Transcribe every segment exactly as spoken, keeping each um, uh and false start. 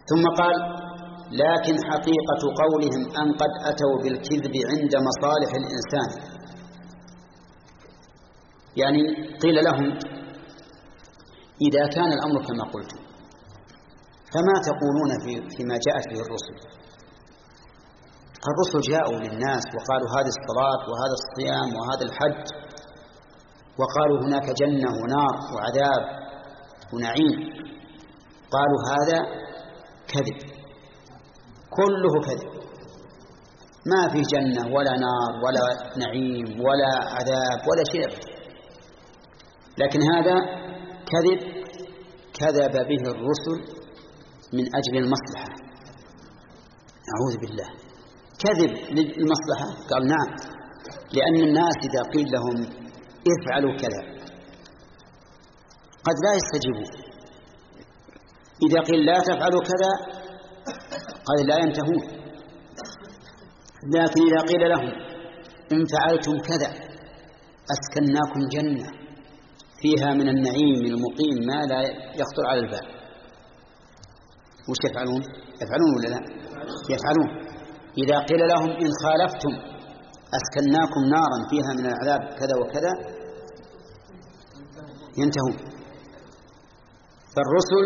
ثم قال: لكن حقيقة قولهم أن قد أتوا بالكذب عند مصالح الإنسان. يعني قيل لهم: إذا كان الأمر كما قلت فما تقولون في فيما جاءت به الرسل؟ الرسل جاءوا للناس وقالوا هذه الصلاة وهذا الصيام وهذا الحج، وقالوا هناك جنة ونار وعذاب ونعيم. قالوا هذا كذب، كله كذب، ما في جنة ولا نار ولا نعيم ولا عذاب ولا شيء. لكن هذا كذب كذب به الرسل من أجل المصلحة. أعوذ بالله، كذب للمصلحة. قال: نعم، لأن الناس إذا قيل لهم افعلوا كذا قد لا يستجيبون، إذا قيل لا تفعلوا كذا قد لا ينتهون. لكن إذا قيل لهم إن فعلتم كذا أسكناكم جنة فيها من النعيم المقيم ما لا يخطر على البال، وش يفعلون؟ يفعلون ولا لا؟ يفعلون. إذا قيل لهم إن خالفتم أسكناكم نارا فيها من العذاب كذا وكذا ينتهون. فالرسل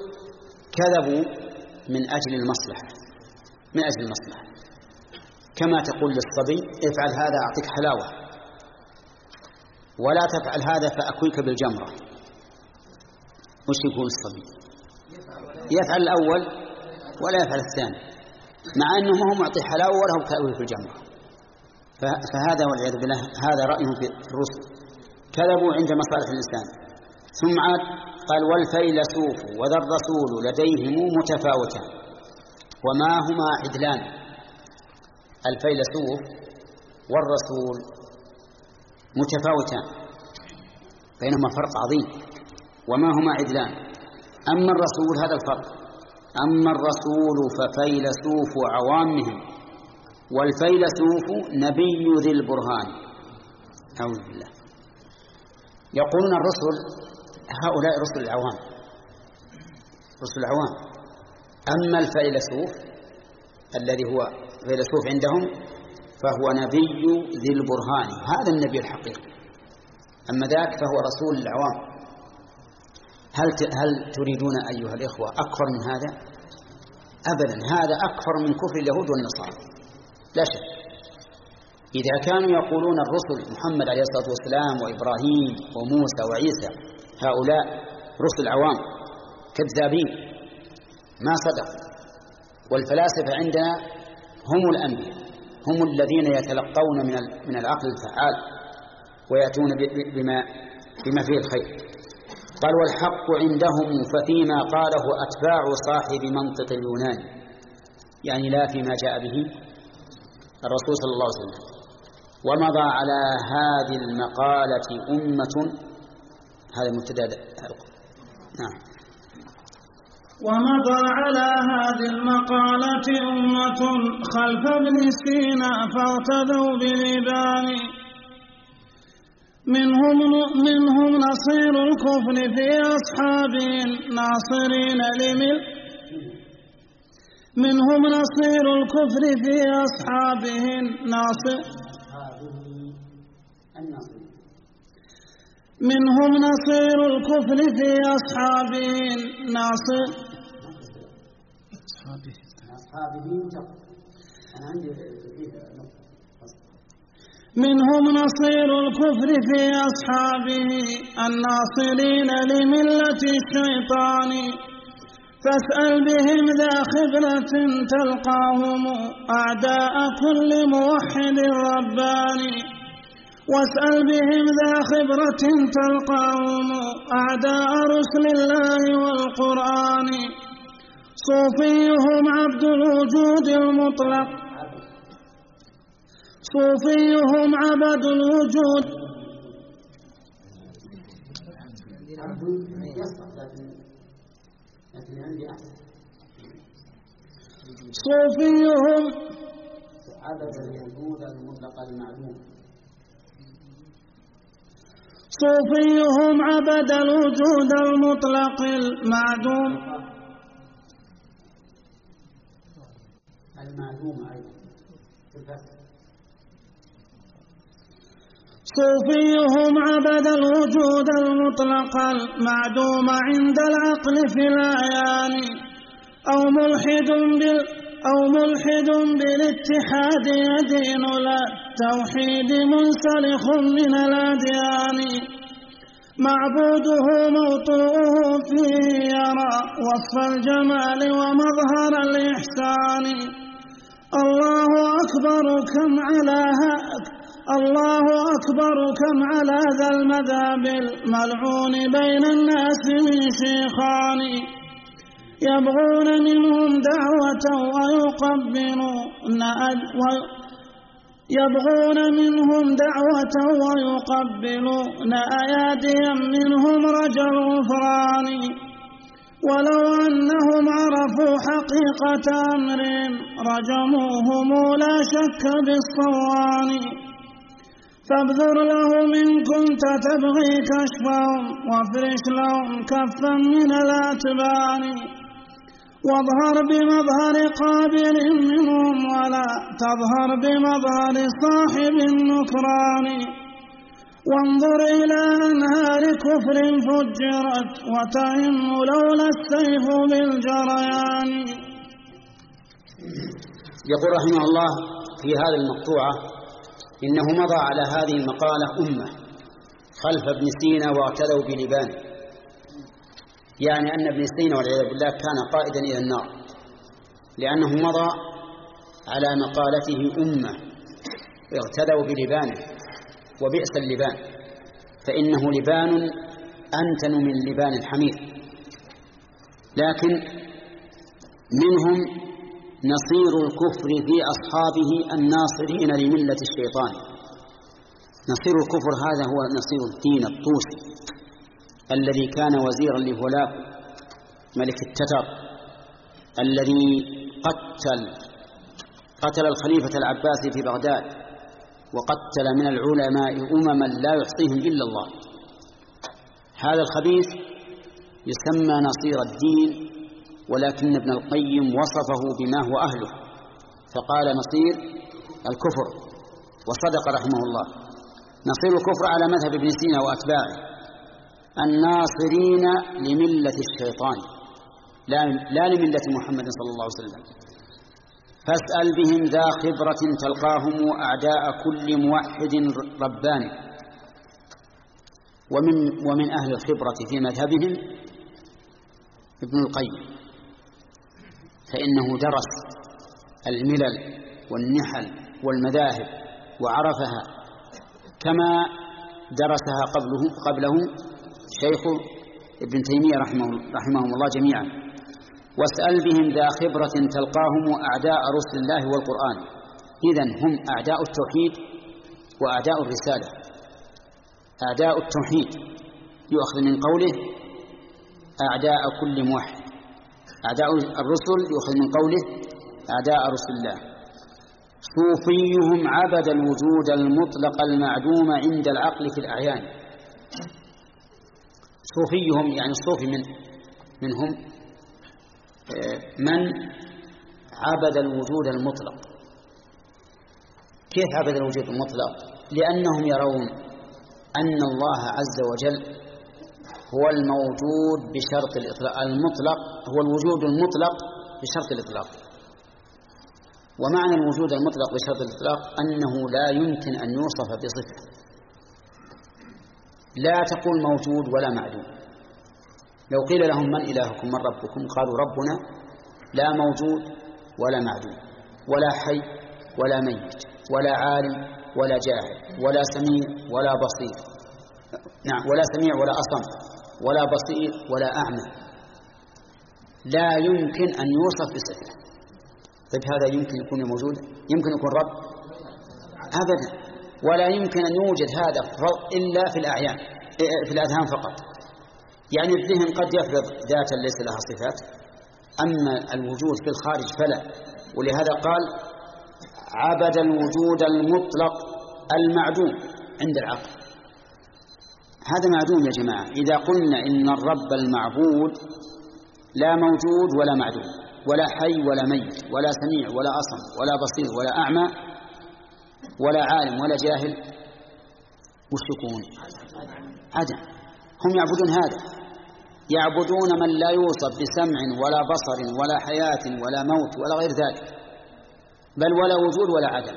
كذبوا من أجل المصلحة، من أجل المصلحة. كما تقول للصبي: افعل هذا أعطيك حلاوة، ولا تفعل هذا فأكويك بالجمرة. وش يقول الصبي؟ يفعل الأول ولا يفعل الثاني، مع أنه ما هو معطي حلاوة ولا هو كأوي في الجمرة. فهذا والعياذ بالله هذا رأيهم في الرسل، كذبوا عند مصالح الإنسان. ثم عاد قال: والفيلسوف وذا الرسول لديهم متفاوتان وما هما عدلان. الفيلسوف والرسول متفاوتان، بينهما فرق عظيم، وما هما عدلان. أما الرسول هذا الفرق، أما الرسول ففيلسوف عوامهم، والفيلسوف نبي ذي البرهان. أعوذ بالله. يقولون الرسل هؤلاء رسل العوام، رسل العوام. أما الفيلسوف الذي هو فيلسوف عندهم فهو نبي ذي البرهان، هذا النبي الحقيقي. أما ذاك فهو رسول العوام. هل هل تريدون أيها الإخوة أكثر من هذا؟ أبدا، هذا أكثر من كفر اليهود والنصارى لا شك. إذا كانوا يقولون الرسل محمد عليه الصلاة والسلام وإبراهيم وموسى وعيسى هؤلاء رسل عوام كذابين ما صدقوا. والفلاسفة عندنا هم الأنبياء، هم الذين يتلقون من من العقل الفعال ويأتون بما بما فيه الخير. قال: والحق عندهم ففيما قاله أتباع صاحب منطق اليونان، يعني لا فيما جاء به الرسول صلى الله عليه وسلم. ومضى على هذه المقالة أمة، هذا مبتدأ. نعم. ومضى على هذه المقالة أمة خلف ابن سينا فاغتدوا بلبان، منهم منهم نصير الكفر في أصحابه ناصرين لمل منهم نصير الكفر في أصحابه ناصر منهم نصير الكفر في أصحابه ناصر منهم نصير الكفر في أصحابه الناصرين لملة الشيطان، فاسأل بهم ذا خبرة تلقاهم أعداء كل موحد رباني، واسأل بهم ذا خبرة تلقاهم أعداء رسل الله والقرآن. صوفيهم عبد الوجود المطلق صوفيهم عبد الوجود صوفيهم عبد الوجود المطلق المعلوم صوفيهم عبد الوجود المطلق المعدوم المعلومة أيضا في الفتح. صوفيهم عبد الوجود المطلق المعدوم عند العقل في الأعيان، أو ملحد بال أو ملحد بالاتحاد يدين لا التوحيد منسلخ من الأديان، معبوده موطوءه فيه يرى وصف الجمال ومظهر الإحسان. الله أكبر كم على الله أكبر كم على ذا المذهب الملعون بين الناس من شيخان، يبغون منهم دعوة ويقبلون يبغون منهم دعوة ويقبلون أياديا منهم رجا الغفران. ولو أنهم عرفوا حقيقة أمر رجموهم لا شك بالصوان، فابذر لهم إن كنت تبغي كشفهم وافرش لهم كفا من الأتبان، واظهر بمظهر قابل منهم ولا تظهر بمظهر صاحب النكران، وانظر إلى أنهار كفر فجرت وتهم لولا السيف بالجريان. يقول رحمه الله في هذه المقطوعة: إنه مضى على هذه المقالة أمة خلف ابن سينا واعتدوا بلبانه، يعني أن ابن سينا والعياذ بالله كان قائدا إلى النار، لأنه مضى على مقالته أمة اعتدوا بلبانه، وبئس اللبان، فإنه لبان أنتن من لبان الحمير. لكن منهم نصير الكفر في أصحابه الناصرين لملة الشيطان. نصير الكفر هذا هو نصير الدين الطوسي الذي كان وزيرا لهولاك ملك التتر، الذي قتل قتل الخليفة العباسي في بغداد، وقتل من العلماء أمما لا يحصيهم إلا الله. هذا الخبيث يسمى نصير الدين، ولكن ابن القيم وصفه بما هو أهله فقال نصير الكفر، وصدق رحمه الله. نصير الكفر على مذهب ابن سينا وأتباعه الناصرين لملة الشيطان لا, لا لملة محمد صلى الله عليه وسلم. فاسأل بهم ذا خبرة تلقاهم أعداء كل موحد رباني. ومن, ومن أهل الخبرة في مذهبهم ابن القيم، فإنه درس الملل والنحل والمذاهب وعرفها كما درسها قبله, قبله شيخ ابن تيمية رحمه, رحمهم الله جميعا. واسأل بهم ذا خبرة تلقاهم أعداء رسل الله والقرآن. إذن هم أعداء التوحيد وأعداء الرسالة. أعداء التوحيد يؤخذ من قوله أعداء كل موحد، أعداء الرسل يؤخذ من قوله أعداء رسل الله. صوفيهم عبد الوجود المطلق المعدوم عند العقل في الأعيان. صوفيهم يعني الصوفي من منهم من عبد الوجود المطلق. كيف عبد الوجود المطلق؟ لأنهم يرون أن الله عز وجل هو الموجود بشرط الإطلاق. المطلق هو الوجود المطلق بشرط الإطلاق. ومعنى الوجود المطلق بشرط الإطلاق أنه لا يمكن أن يوصف بصفة. لا تقول موجود ولا معدوم. لو قيل لهم من إلهكم من ربكم قالوا ربنا لا موجود ولا معدوم ولا حي ولا ميت ولا عالم ولا جاهل ولا سميع ولا بصير، نعم ولا سميع ولا أصم ولا بصير ولا أعمى. لا يمكن أن يوصف بصفة. طيب هذا يمكن يكون موجود؟ يمكن يكون رب؟ أبدا. ولا يمكن أن يوجد هذا إلا في الأعيان في الأذهان فقط. يعني الذهن قد يفرض ذاتا ليس لها صفات، أما الوجود في الخارج فلا. ولهذا قال عبد الوجود المطلق المعدوم عند العقل. هذا معدوم يا جماعة. إذا قلنا إن الرب المعبود لا موجود ولا معدوم ولا حي ولا ميت ولا سميع ولا أصم ولا بصير ولا أعمى ولا عالم ولا جاهل، وش يكون؟ عدم. هم يعبدون هذا، يعبدون من لا يوصف بسمع ولا بصر ولا حياة ولا موت ولا غير ذلك، بل ولا وجود ولا عدم.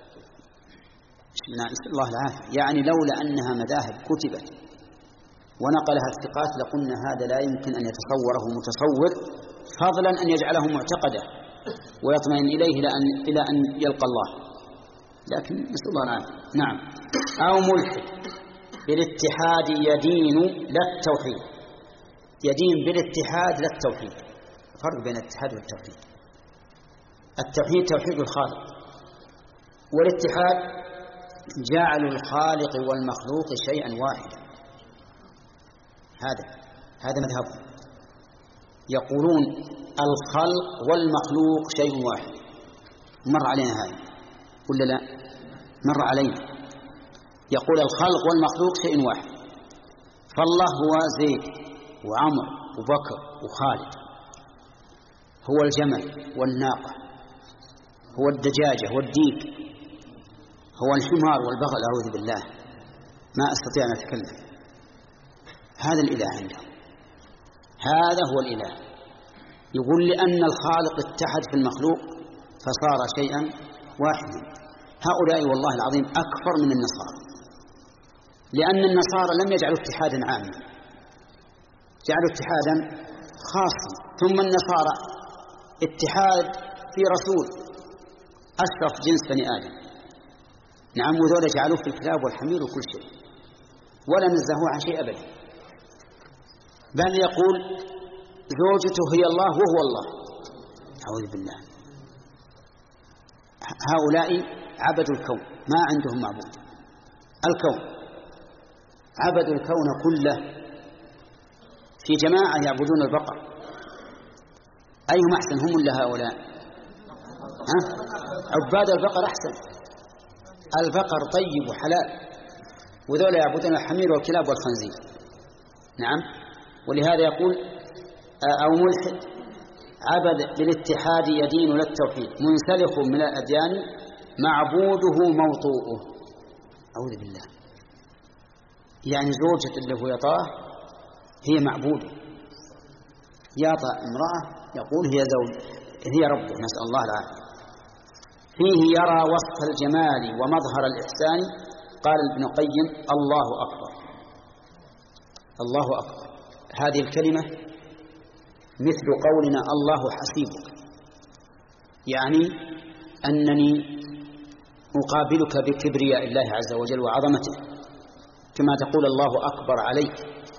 نسأل الله العافية. يعني لولا أنها مذاهب كتبت ونقلها الثقات لقلنا هذا لا يمكن أن يتصوره متصور، فضلا أن يجعله معتقدا ويطمئن إليه إلى أن, إلى أن يلقى الله، لكن نسأل الله العافية. نعم. أو ملحد بالاتحاد يدين لا التوحيد، يدين بالاتحاد لا التوحيد. فرق بين الاتحاد والتوحيد. التوحيد توحيد الخالق، والاتحاد جعل الخالق والمخلوق شيئا واحدا. هذا هذا مذهبهم، يقولون الخلق والمخلوق شيء واحد. مر علينا هذا ولا لا؟ مر علينا. يقول الخلق والمخلوق شيء واحد، فالله هو زيد وعمر وبكر وخالد، هو الجمل والناقة، هو الدجاجة والديك، هو الحمار والبغل. أعوذ بالله ما أستطيع أن أتكلم. هذا الإله عندهم، هذا هو الإله. يقول لأن الخالق اتحد في المخلوق فصار شيئا واحدا. هؤلاء والله العظيم أكثر من النصارى، لأن النصارى لم يجعلوا اتحادا عاما، جعلوا اتحادا خاصا. ثم النصارى اتحاد في رسول أشرف جنس بني آدم، نعم، وذولا جعلوه في الكلاب والحمير وكل شيء، ولا نزهوا عن شيء أبدا، بل يقول زوجته هي الله وهو الله. أعوذ بالله. هؤلاء عبدوا الكون، ما عندهم معبود. الكون عبدوا الكون كله. في جماعة يعبدون البقر، أيهم أحسن، هم ولا هؤلاء؟ ها؟ عباد البقر أحسن. البقر طيب وحلال، وذولا يعبدون الحمير والكلاب والخنزير. نعم. ولهذا يقول أو ملحد عبد بالاتحاد يدين للتوحيد منسلخ من الأديان معبوده موطوءه. أعوذ بالله. يعني زوجة اللي هو يطاه هي معبوده، يطأ امرأة يقول هي زوج هي ربه، نسأل الله العافية. فيه يرى وصف الجمال ومظهر الإحسان. قال ابن القيم الله أكبر. الله أكبر هذه الكلمة مثل قولنا الله حسيبك، يعني أنني أقابلك بكبرياء الله عز وجل وعظمته، كما تقول الله أكبر عليك.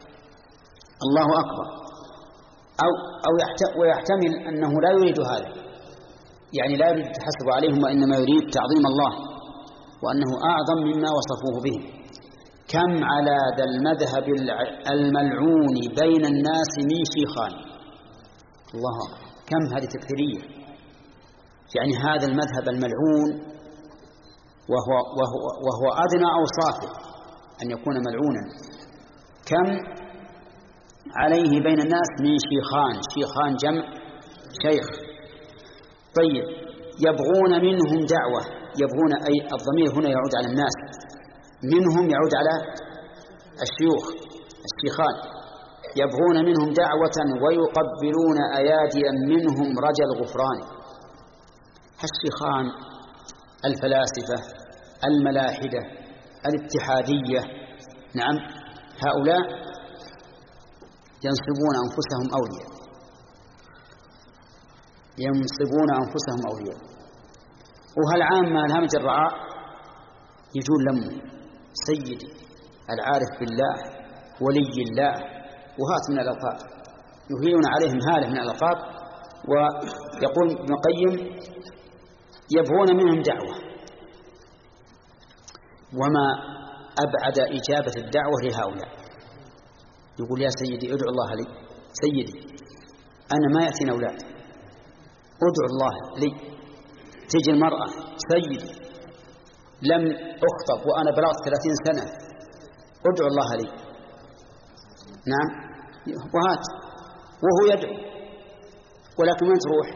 الله أكبر. أو أو ويحتمل أنه لا يريد هذا، يعني لا يريد التحسب عليهم، وإنما يريد تعظيم الله وأنه أعظم مما وصفوه به. كم على ذا المذهب الملعون بين الناس من شيخان. الله أكبر. كم هذه تكثيرية، يعني هذا المذهب الملعون وهو, وهو, وهو أدنى أوصافه أن يكون ملعونا. كم عليه بين الناس من شيخان. شيخان جمع شيخ. طيب، يبغون منهم دعوة. يبغون أي الضمير هنا يعود على الناس، منهم يعود على الشيوخ الشيخان. يبغون منهم دعوة ويقبلون أياديا منهم رجا الغفران. الشيخان الفلاسفة الملاحدة الاتحادية، نعم، هؤلاء ينصبون أنفسهم أولياء، ينصبون أنفسهم أولياء. وهالعامة الهمج الرعاء يجون لمه سيدي العارف بالله ولي الله وهات من الألقاب، يهيلون عليهم هاله من الألقاب. ويقول ابن القيم يبغون منهم دعوة، وما أبعد إجابة الدعوة لهؤلاء. يقول يا سيدي ادعو الله لي، سيدي أنا ما يأتينا أولاد، ادعو الله لي. تجي المرأة سيدي لم أخطب وأنا بلغت ثلاثين سنة، ادعو الله لي. نعم، وهات وهو يدعو ولكن من تروح؟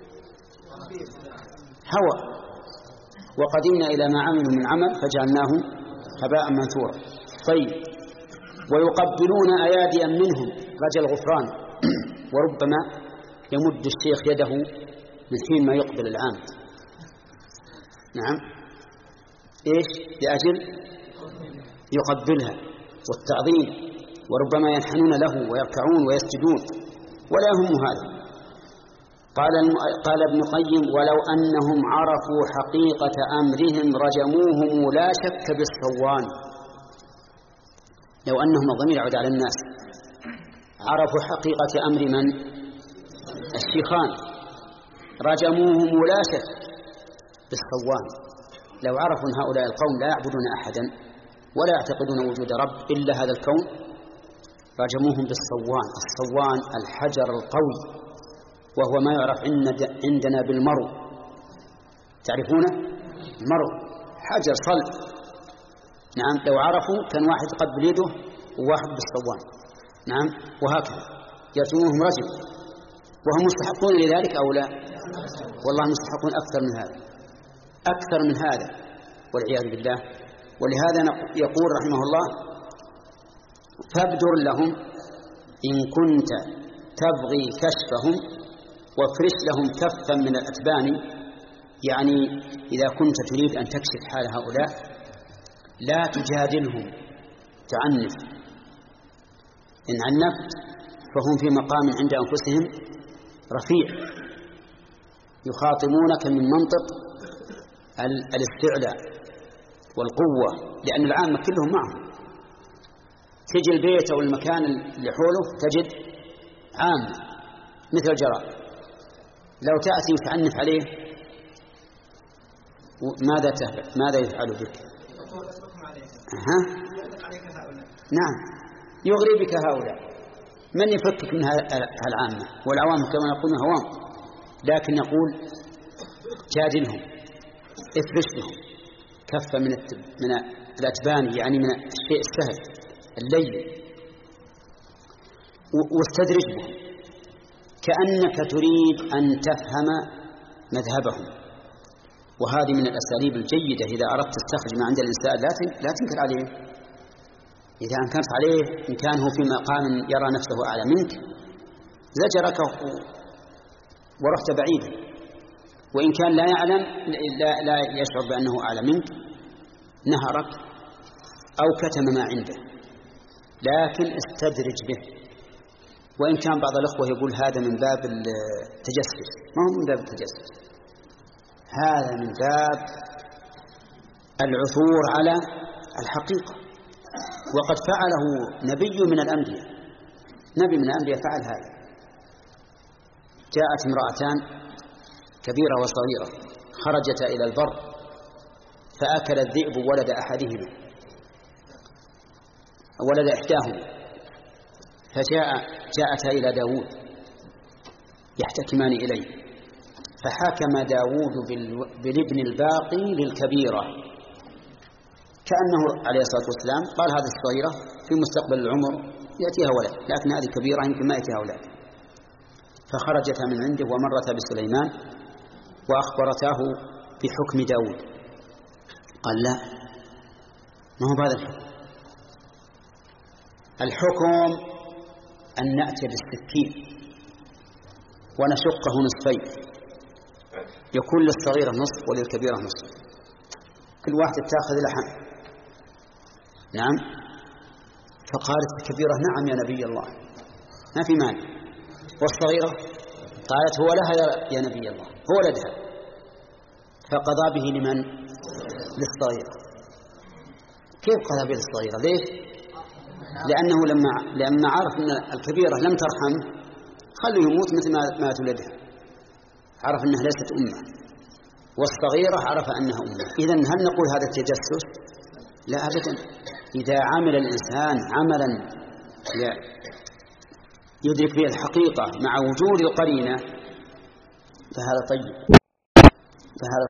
هوى. وقدمنا إلى ما عملوا من عمل فجعلناه هباء منثورا. طيب، ويقبلون أياديا منهم رجل الغفران، وربما يمد الشيخ يده من حين ما يقبل العام. نعم، إيش؟ لأجل يقبلها والتعظيم، وربما ينحنون له ويركعون ويسجدون ولا هم هذا. قال قال ابن القيم: ولو أنهم عرفوا حقيقة أمرهم رجموهم لا شك بالصوان. لو أنهم، الضمير يعود على الناس، عرفوا حقيقة أمر من؟ الشيخان، رجموهم لا شك بالصوان. لو عرفوا أن هؤلاء القوم لا يعبدون أحدا ولا يعتقدون وجود رب إلا هذا الكون، رجموهم بالصوان. الصوان الحجر القوي، وهو ما يعرف عندنا بالمرو. تعرفونه؟ المرو حجر صلب. نعم، لو عرفوا كان واحد يقبل يده وواحد بالصوان. نعم، وهكذا يرجموهم رجم، وهم مستحقون لذلك أو لا؟ والله مستحقون أكثر من هذا، أكثر من هذا والعياذ بالله. ولهذا يقول رحمه الله: فابدر لهم إن كنت تبغي كشفهم وافرش لهم كفا من الأتبان. يعني إذا كنت تريد أن تكشف حال هؤلاء لا تجادلهم تعنف. إن عنفت فهم في مقام عند أنفسهم رفيع، يخاطبونك من منطق الاستعلاء والقوة، لأن العامة كلهم معهم. تجي البيت أو المكان اللي حوله تجد عام مثل الجراد، لو تأتي وتعنف عليه ماذا تفعل؟ ماذا يفعل بك؟ ها؟ نعم، يغري بك هؤلاء. من يفكك من هالعامة؟ والعوام كما يقولون هوام. لكن يقول: جادلهم، افرش لهم كفة من من الأتبان، يعني من الشيء السهل اللين، واستدرجهم كأنك تريد أن تفهم مذهبهم. وهذه من الأساليب الجيدة إذا أردت تستخرج ما عند الإنسان، لا تنكر عليه. إذا أنكرت عليه إن كان هو في مقام يرى نفسه أعلى منك زجرك ورحت بعيدا، وإن كان لا يعلم لا, لا يشعر بأنه أعلى منك نهرك أو كتم ما عنده. لكن استدرج به. وإن كان بعض الأخوة يقول هذا من باب التجسس، ما هو من باب التجسس، هذا من باب العثور على الحقيقة. وقد فعله نبي من الأنبياء، نبي من الأنبياء فعل هذا. جاءت امرأتان كبيرة وصغيرة خرجتا إلى البر فأكل الذئب ولد أحدهما ولد إحداهما، فجاء جاءتا إلى داود يحتكمان إليه، فحكم داود بالابن الباقي للكبيرة، كأنه عليه الصلاة والسلام قال هذه الصغيرة في مستقبل العمر يأتيها ولد، لكن هذه كبيرة يمكن ما يأتيها ولد. فخرجتا من عنده ومرتا بسليمان وأخبرتاه بحكم داود. قال: لا، ما هو هذا الحكم. الحكم أن نأتي بالسكين ونشقه نصفين، يكون للصغيرة نصف وللكبيرة نصف، كل واحدة تأخذ لحم. نعم. فقالت الكبيرة: نعم يا نبي الله، ما في مانع. والصغيرة قالت: هو لها يا نبي الله، هو ولدها. فقضى به لمن؟ للصغيرة. كيف قضى به للصغيرة؟ ليش؟ لأنه لما لما عرف أن الكبيرة لم ترحمه خلوا يموت مثل ما مات ولدها، عرف أنها ليست أمه، والصغيرة عرف أنها أمه. إذن هل نقول هذا التجسس؟ لا أبدا. إذا عمل الإنسان عملا يدرك به الحقيقة مع وجود القرينة فهذا طيب، فهذا